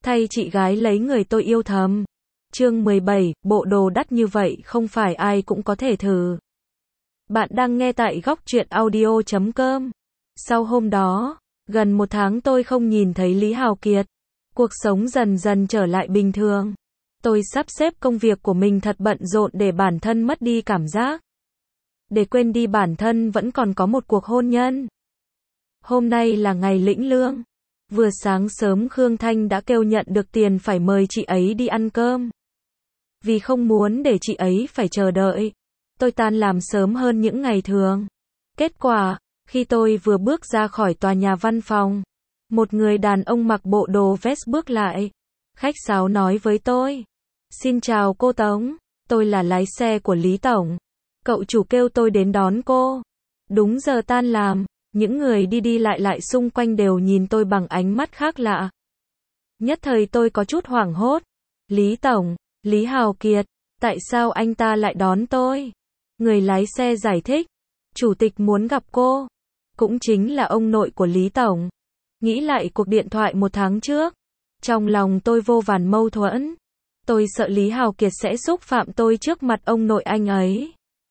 thay chị gái lấy người tôi yêu thầm. Chương 17, bộ đồ đắt như vậy không phải ai cũng có thể thử. Bạn đang nghe tại góc truyện audio.com. Sau hôm đó, gần một tháng tôi không nhìn thấy Lý Hào Kiệt. Cuộc sống dần dần trở lại bình thường. Tôi sắp xếp công việc của mình thật bận rộn để bản thân mất đi cảm giác. Để quên đi bản thân vẫn còn có một cuộc hôn nhân. Hôm nay là ngày lĩnh lương. Vừa sáng sớm Khương Thanh đã kêu nhận được tiền phải mời chị ấy đi ăn cơm. Vì không muốn để chị ấy phải chờ đợi, tôi tan làm sớm hơn những ngày thường. Kết quả, khi tôi vừa bước ra khỏi tòa nhà văn phòng, một người đàn ông mặc bộ đồ vest bước lại, khách sáo nói với tôi: "Xin chào cô Tống, tôi là lái xe của Lý Tổng. Cậu chủ kêu tôi đến đón cô." Đúng giờ tan làm, những người đi đi lại lại xung quanh đều nhìn tôi bằng ánh mắt khác lạ. Nhất thời tôi có chút hoảng hốt. "Lý Tổng, Lý Hào Kiệt, tại sao anh ta lại đón tôi?" Người lái xe giải thích: "Chủ tịch muốn gặp cô." Cũng chính là ông nội của Lý Tổng. Nghĩ lại cuộc điện thoại một tháng trước, trong lòng tôi vô vàn mâu thuẫn. Tôi sợ Lý Hào Kiệt sẽ xúc phạm tôi trước mặt ông nội anh ấy.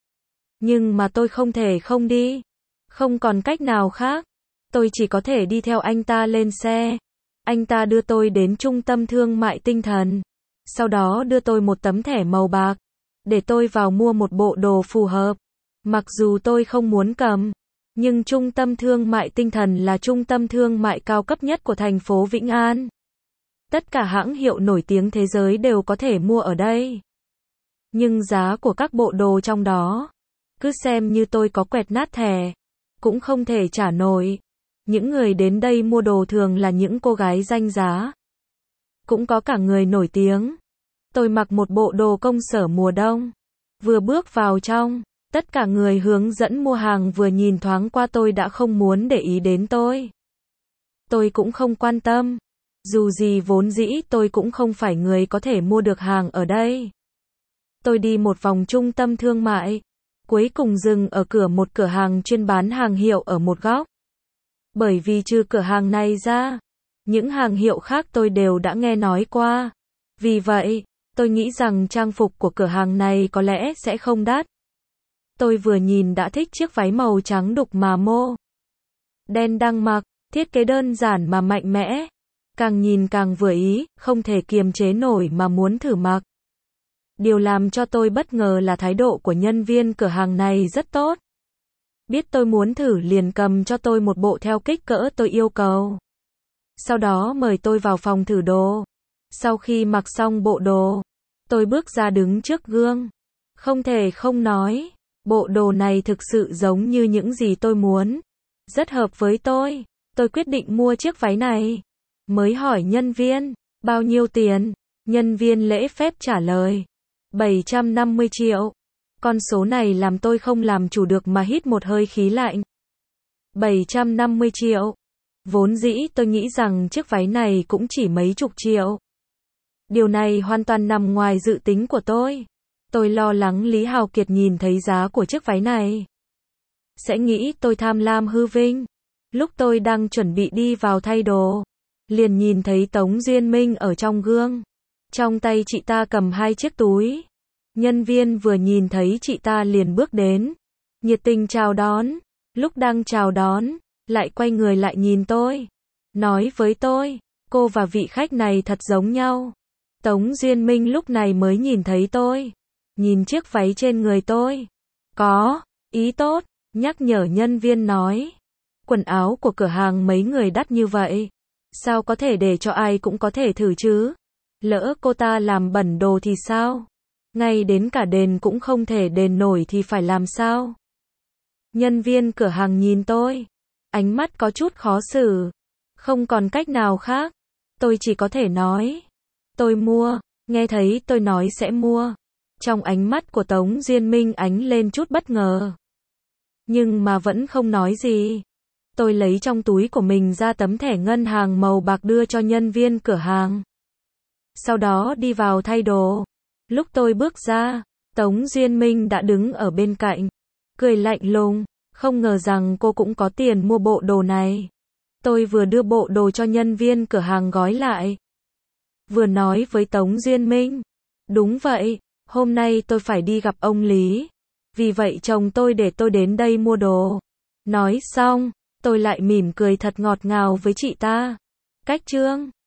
Nhưng mà tôi không thể không đi. Không còn cách nào khác. Tôi chỉ có thể đi theo anh ta lên xe. Anh ta đưa tôi đến trung tâm thương mại tinh thần. Sau đó đưa tôi một tấm thẻ màu bạc, để tôi vào mua một bộ đồ phù hợp. Mặc dù tôi không muốn cầm, nhưng trung tâm thương mại tinh thần là trung tâm thương mại cao cấp nhất của thành phố Vĩnh An. Tất cả hãng hiệu nổi tiếng thế giới đều có thể mua ở đây. Nhưng giá của các bộ đồ trong đó, cứ xem như tôi có quẹt nát thẻ, cũng không thể trả nổi. Những người đến đây mua đồ thường là những cô gái danh giá. Cũng có cả người nổi tiếng. Tôi mặc một bộ đồ công sở mùa đông. Vừa bước vào trong, tất cả người hướng dẫn mua hàng vừa nhìn thoáng qua tôi đã không muốn để ý đến tôi. Tôi cũng không quan tâm. Dù gì vốn dĩ tôi cũng không phải người có thể mua được hàng ở đây. Tôi đi một vòng trung tâm thương mại, cuối cùng dừng ở một cửa hàng chuyên bán hàng hiệu ở một góc. Bởi vì trừ cửa hàng này ra, những hàng hiệu khác tôi đều đã nghe nói qua. Vì vậy, tôi nghĩ rằng trang phục của cửa hàng này có lẽ sẽ không đắt. Tôi vừa nhìn đã thích chiếc váy màu trắng đục mà mô đen đang mặc, thiết kế đơn giản mà mạnh mẽ. Càng nhìn càng vừa ý, không thể kiềm chế nổi mà muốn thử mặc. Điều làm cho tôi bất ngờ là thái độ của nhân viên cửa hàng này rất tốt. Biết tôi muốn thử liền cầm cho tôi một bộ theo kích cỡ tôi yêu cầu. Sau đó mời tôi vào phòng thử đồ. Sau khi mặc xong bộ đồ, tôi bước ra đứng trước gương. Không thể không nói, bộ đồ này thực sự giống như những gì tôi muốn. Rất hợp với tôi. Tôi quyết định mua chiếc váy này. Mới hỏi nhân viên, bao nhiêu tiền? Nhân viên lễ phép trả lời, 750 triệu. Con số này làm tôi không làm chủ được mà hít một hơi khí lạnh. 750 triệu. Vốn dĩ tôi nghĩ rằng chiếc váy này cũng chỉ mấy chục triệu. Điều này hoàn toàn nằm ngoài dự tính của tôi. Tôi lo lắng Lý Hào Kiệt nhìn thấy giá của chiếc váy này sẽ nghĩ tôi tham lam hư vinh. Lúc tôi đang chuẩn bị đi vào thay đồ, liền nhìn thấy Tống Duyên Minh ở trong gương. Trong tay chị ta cầm hai chiếc túi. Nhân viên vừa nhìn thấy chị ta liền bước đến, nhiệt tình chào đón. Lúc đang chào đón, lại quay người lại nhìn tôi, nói với tôi: "Cô và vị khách này thật giống nhau." Tống Duyên Minh lúc này mới nhìn thấy tôi, nhìn chiếc váy trên người tôi. "Có ý tốt", nhắc nhở nhân viên nói. "Quần áo của cửa hàng mấy người đắt như vậy, sao có thể để cho ai cũng có thể thử chứ? Lỡ cô ta làm bẩn đồ thì sao? Ngay đến cả đền cũng không thể đền nổi thì phải làm sao?" Nhân viên cửa hàng nhìn tôi, ánh mắt có chút khó xử. Không còn cách nào khác, tôi chỉ có thể nói, "Tôi mua." Nghe thấy tôi nói sẽ mua, trong ánh mắt của Tống Duyên Minh ánh lên chút bất ngờ. Nhưng mà vẫn không nói gì. Tôi lấy trong túi của mình ra tấm thẻ ngân hàng màu bạc đưa cho nhân viên cửa hàng. Sau đó đi vào thay đồ. Lúc tôi bước ra, Tống Duyên Minh đã đứng ở bên cạnh, cười lạnh lùng, không ngờ rằng cô cũng có tiền mua bộ đồ này. Tôi vừa đưa bộ đồ cho nhân viên cửa hàng gói lại. vừa nói với Tống Duyên Minh. Đúng vậy, hôm nay tôi phải đi gặp ông Lý. Vì vậy chồng tôi để tôi đến đây mua đồ. Nói xong, tôi lại mỉm cười thật ngọt ngào với chị ta. Cách chương